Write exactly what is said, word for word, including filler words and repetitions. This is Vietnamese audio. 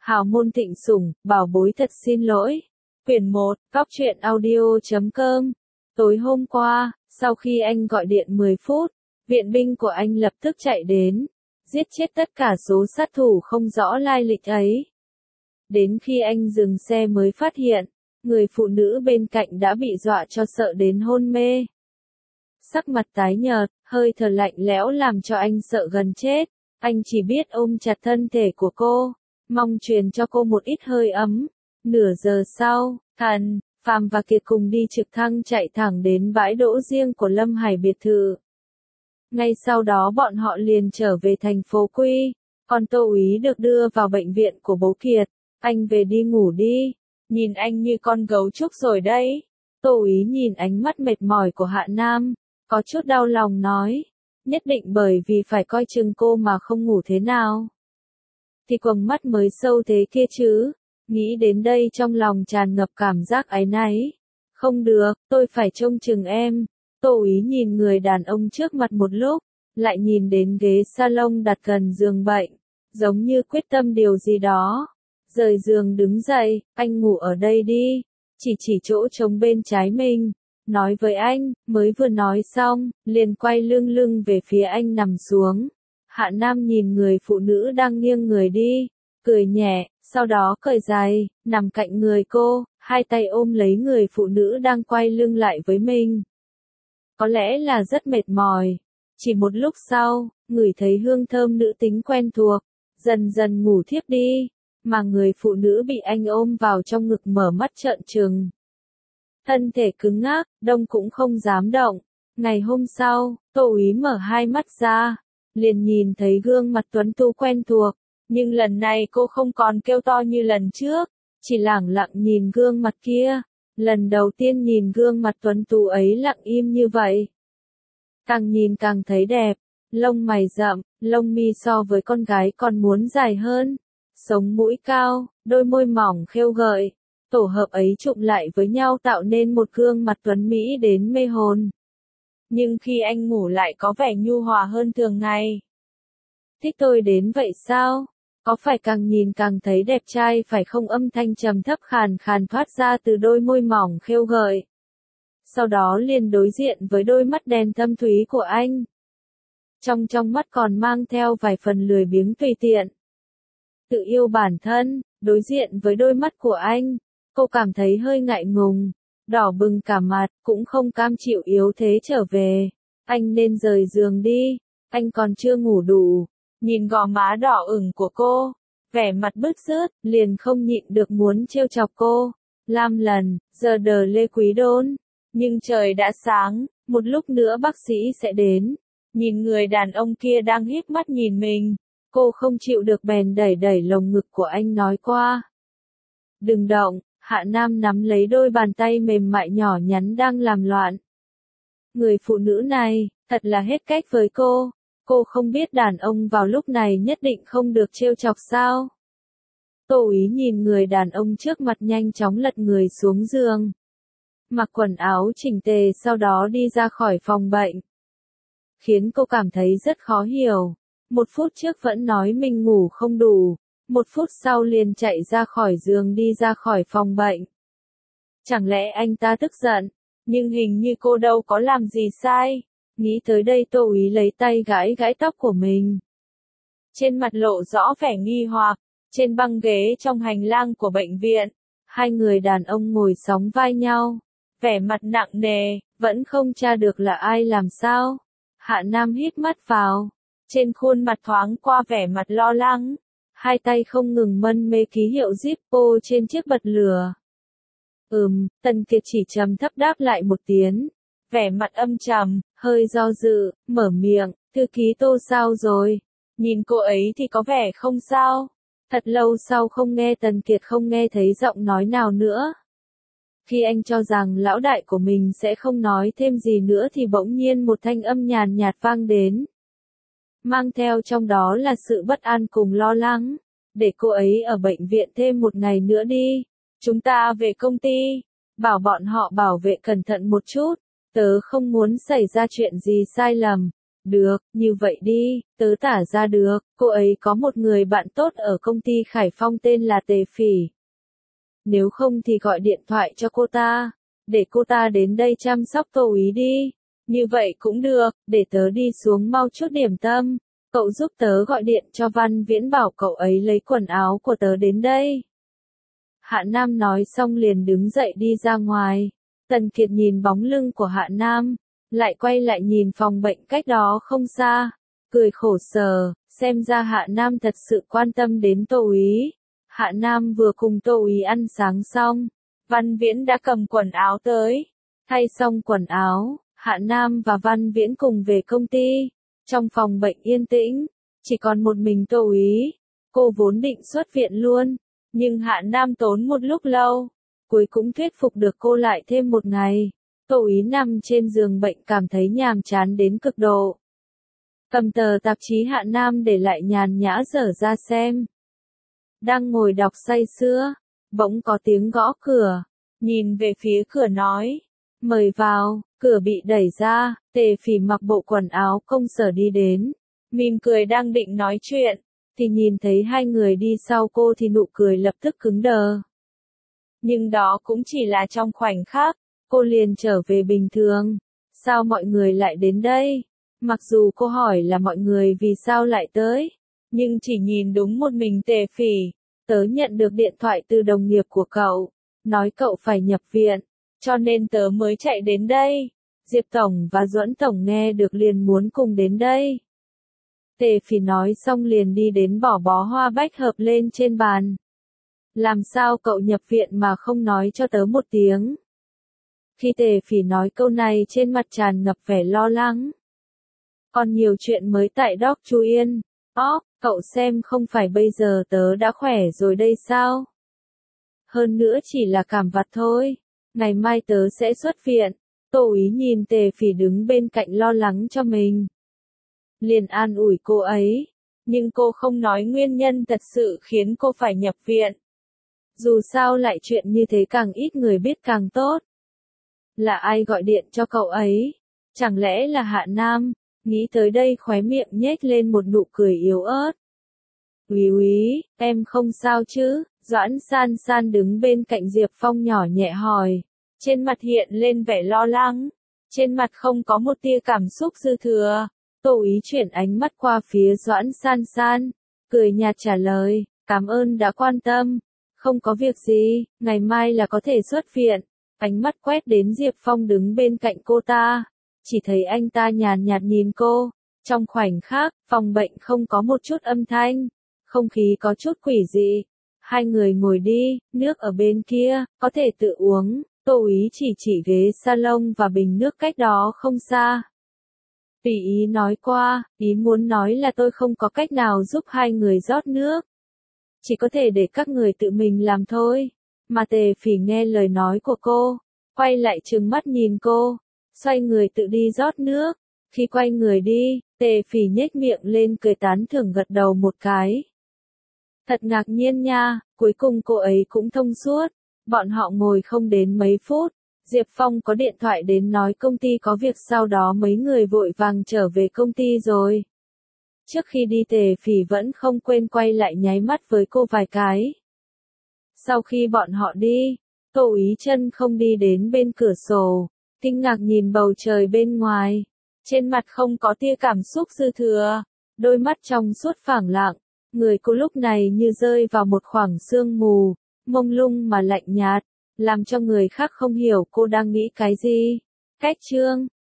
Hào môn thịnh sủng, bảo bối thật xin lỗi. Quyển một, góc truyện audio chấm com. Tối hôm qua, sau khi anh gọi điện mười phút, viện binh của anh lập tức chạy đến, giết chết tất cả số sát thủ không rõ lai lịch ấy. Đến khi anh dừng xe mới phát hiện, người phụ nữ bên cạnh đã bị dọa cho sợ đến hôn mê. Sắc mặt tái nhợt, hơi thở lạnh lẽo làm cho anh sợ gần chết. Anh chỉ biết ôm chặt thân thể của cô, mong truyền cho cô một ít hơi ấm. Nửa giờ sau, Thần, Phàm và Kiệt cùng đi trực thăng chạy thẳng đến bãi đỗ riêng của Lâm Hải biệt thự. Ngay sau đó bọn họ liền trở về thành phố Quy, còn Tô Úy được đưa vào bệnh viện của bố Kiệt. Anh về đi ngủ đi, nhìn anh như con gấu trúc rồi đấy. Tô Úy nhìn ánh mắt mệt mỏi của Hạ Nam, có chút đau lòng nói, nhất định bởi vì phải coi chừng cô mà không ngủ thế nào. Thì quầng mắt mới sâu thế kia chứ, nghĩ đến đây trong lòng tràn ngập cảm giác áy náy. Không được, tôi phải trông chừng em. Tô Úy nhìn người đàn ông trước mặt một lúc, lại nhìn đến ghế salon đặt gần giường bệnh, giống như quyết tâm điều gì đó. Rời giường đứng dậy, anh ngủ ở đây đi, chỉ chỉ chỗ trống bên trái mình, nói với anh, mới vừa nói xong, liền quay lưng lưng về phía anh nằm xuống. Hạ Nam nhìn người phụ nữ đang nghiêng người đi, cười nhẹ, sau đó cởi giày, nằm cạnh người cô, hai tay ôm lấy người phụ nữ đang quay lưng lại với mình. Có lẽ là rất mệt mỏi. Chỉ một lúc sau, ngửi thấy hương thơm nữ tính quen thuộc, dần dần ngủ thiếp đi, mà người phụ nữ bị anh ôm vào trong ngực mở mắt trợn trừng. Thân thể cứng ngắc, đông cũng không dám động. Ngày hôm sau, Tô Úy mở hai mắt ra, liền nhìn thấy gương mặt tuấn tú quen thuộc, nhưng lần này cô không còn kêu to như lần trước, chỉ lẳng lặng nhìn gương mặt kia. Lần đầu tiên nhìn gương mặt tuấn tú ấy lặng im như vậy. Càng nhìn càng thấy đẹp, lông mày rậm, lông mi so với con gái còn muốn dài hơn, sống mũi cao, đôi môi mỏng khêu gợi, tổ hợp ấy trụm lại với nhau tạo nên một gương mặt tuấn mỹ đến mê hồn. Nhưng khi anh ngủ lại có vẻ nhu hòa hơn thường ngày. Thích tôi đến vậy sao? Có phải càng nhìn càng thấy đẹp trai phải không? Âm thanh trầm thấp khàn khàn thoát ra từ đôi môi mỏng khêu gợi. Sau đó liền đối diện với đôi mắt đen thâm thúy của anh. Trong trong mắt còn mang theo vài phần lười biếng tùy tiện. Tự yêu bản thân, đối diện với đôi mắt của anh, cô cảm thấy hơi ngại ngùng, đỏ bừng cả mặt, cũng không cam chịu yếu thế trở về. Anh nên rời giường đi, anh còn chưa ngủ đủ. Nhìn gò má đỏ ửng của cô, vẻ mặt bứt rứt, liền không nhịn được muốn trêu chọc cô. Lam lần, giờ đờ Lê Quý Đôn. Nhưng trời đã sáng, một lúc nữa bác sĩ sẽ đến. Nhìn người đàn ông kia đang híp mắt nhìn mình, cô không chịu được bèn đẩy đẩy lồng ngực của anh nói qua. Đừng động. Hạ Nam nắm lấy đôi bàn tay mềm mại nhỏ nhắn đang làm loạn. Người phụ nữ này, thật là hết cách với cô. Cô không biết đàn ông vào lúc này nhất định không được trêu chọc sao. Tô Úy nhìn người đàn ông trước mặt nhanh chóng lật người xuống giường. Mặc quần áo chỉnh tề sau đó đi ra khỏi phòng bệnh. Khiến cô cảm thấy rất khó hiểu. Một phút trước vẫn nói mình ngủ không đủ. Một phút sau liền chạy ra khỏi giường đi ra khỏi phòng bệnh. Chẳng lẽ anh ta tức giận? Nhưng hình như cô đâu có làm gì sai. Nghĩ tới đây Tô Úy lấy tay gãi gãi tóc của mình. Trên mặt lộ rõ vẻ nghi hoặc, trên băng ghế trong hành lang của bệnh viện, hai người đàn ông ngồi sóng vai nhau, vẻ mặt nặng nề, vẫn không tra được là ai làm sao. Hạ Nam hít mắt vào, trên khuôn mặt thoáng qua vẻ mặt lo lắng, hai tay không ngừng mân mê ký hiệu Zippo trên chiếc bật lửa. Ừm, Tần Kiệt chỉ trầm thấp đáp lại một tiếng. Vẻ mặt âm trầm, hơi do dự, mở miệng, thư ký Tô sao rồi? Nhìn cô ấy thì có vẻ không sao. Thật lâu sau không nghe Tần Kiệt không nghe thấy giọng nói nào nữa. Khi anh cho rằng lão đại của mình sẽ không nói thêm gì nữa thì bỗng nhiên một thanh âm nhàn nhạt vang đến. Mang theo trong đó là sự bất an cùng lo lắng. Để cô ấy ở bệnh viện thêm một ngày nữa đi. Chúng ta về công ty. Bảo bọn họ bảo vệ cẩn thận một chút. Tớ không muốn xảy ra chuyện gì sai lầm. Được, như vậy đi, tớ tả ra được, cô ấy có một người bạn tốt ở công ty Khải Phong tên là Tề Phỉ. Nếu không thì gọi điện thoại cho cô ta, để cô ta đến đây chăm sóc Tô Úy đi. Như vậy cũng được, để tớ đi xuống mau chút điểm tâm. Cậu giúp tớ gọi điện cho Văn Viễn bảo cậu ấy lấy quần áo của tớ đến đây. Hạ Nam nói xong liền đứng dậy đi ra ngoài. Tần Kiệt nhìn bóng lưng của Hạ Nam, lại quay lại nhìn phòng bệnh cách đó không xa, cười khổ sở, xem ra Hạ Nam thật sự quan tâm đến Tô Úy. Hạ Nam vừa cùng Tô Úy ăn sáng xong, Văn Viễn đã cầm quần áo tới. Thay xong quần áo, Hạ Nam và Văn Viễn cùng về công ty. Trong phòng bệnh yên tĩnh, chỉ còn một mình Tô Úy. Cô vốn định xuất viện luôn, nhưng Hạ Nam tốn một lúc lâu, cuối cũng thuyết phục được cô lại thêm một ngày. Tô Úy nằm trên giường bệnh cảm thấy nhàm chán đến cực độ. Cầm tờ tạp chí Hạ Nam để lại nhàn nhã dở ra xem. Đang ngồi đọc say sưa, bỗng có tiếng gõ cửa, nhìn về phía cửa nói, mời vào. Cửa bị đẩy ra, Tề Phỉ mặc bộ quần áo công sở đi đến, mỉm cười đang định nói chuyện, thì nhìn thấy hai người đi sau cô thì nụ cười lập tức cứng đờ. Nhưng đó cũng chỉ là trong khoảnh khắc, cô liền trở về bình thường. Sao mọi người lại đến đây? Mặc dù cô hỏi là mọi người vì sao lại tới, nhưng chỉ nhìn đúng một mình Tề Phỉ. Tớ nhận được điện thoại từ đồng nghiệp của cậu, nói cậu phải nhập viện, cho nên tớ mới chạy đến đây. Diệp Tổng và Duẫn Tổng nghe được liền muốn cùng đến đây. Tề Phỉ nói xong liền đi đến bỏ bó hoa bách hợp lên trên bàn. Làm sao cậu nhập viện mà không nói cho tớ một tiếng? Khi Tề Phỉ nói câu này trên mặt tràn ngập vẻ lo lắng. Còn nhiều chuyện mới tại Doc Chu Yên. Ó, cậu xem không phải bây giờ tớ đã khỏe rồi đây sao? Hơn nữa chỉ là cảm vặt thôi. Ngày mai tớ sẽ xuất viện. Tô Úy nhìn Tề Phỉ đứng bên cạnh lo lắng cho mình. Liền an ủi cô ấy. Nhưng cô không nói nguyên nhân thật sự khiến cô phải nhập viện. Dù sao lại chuyện như thế càng ít người biết càng tốt. Là ai gọi điện cho cậu ấy? Chẳng lẽ là Hạ Nam? Nghĩ tới đây khóe miệng nhếch lên một nụ cười yếu ớt. Úy Úy, em không sao chứ? Doãn San San đứng bên cạnh Diệp Phong nhỏ nhẹ hỏi. Trên mặt hiện lên vẻ lo lắng. Trên mặt không có một tia cảm xúc dư thừa. Tô Úy chuyển ánh mắt qua phía Doãn San San. Cười nhạt trả lời, cảm ơn đã quan tâm. Không có việc gì, ngày mai là có thể xuất viện. Ánh mắt quét đến Diệp Phong đứng bên cạnh cô ta. Chỉ thấy anh ta nhàn nhạt nhìn cô. Trong khoảnh khắc, phòng bệnh không có một chút âm thanh. Không khí có chút quỷ dị. Hai người ngồi đi, nước ở bên kia, có thể tự uống. Tô Úy chỉ chỉ ghế salon và bình nước cách đó không xa. Tùy ý nói qua, ý muốn nói là tôi không có cách nào giúp hai người rót nước. Chỉ có thể để các người tự mình làm thôi. Mà Tề Phỉ nghe lời nói của cô, quay lại trừng mắt nhìn cô, xoay người tự đi rót nước. Khi quay người đi, Tề Phỉ nhếch miệng lên cười tán thưởng gật đầu một cái. Thật ngạc nhiên nha, cuối cùng cô ấy cũng thông suốt. Bọn họ ngồi không đến mấy phút, Diệp Phong có điện thoại đến nói công ty có việc, sau đó mấy người vội vàng trở về công ty rồi. Trước khi đi Tề Phỉ vẫn không quên quay lại nháy mắt với cô vài cái. Sau khi bọn họ đi, Tô Úy chân không đi đến bên cửa sổ, kinh ngạc nhìn bầu trời bên ngoài. Trên mặt không có tia cảm xúc dư thừa, đôi mắt trong suốt phẳng lặng. Người cô lúc này như rơi vào một khoảng sương mù, mông lung mà lạnh nhạt, làm cho người khác không hiểu cô đang nghĩ cái gì. Cách chương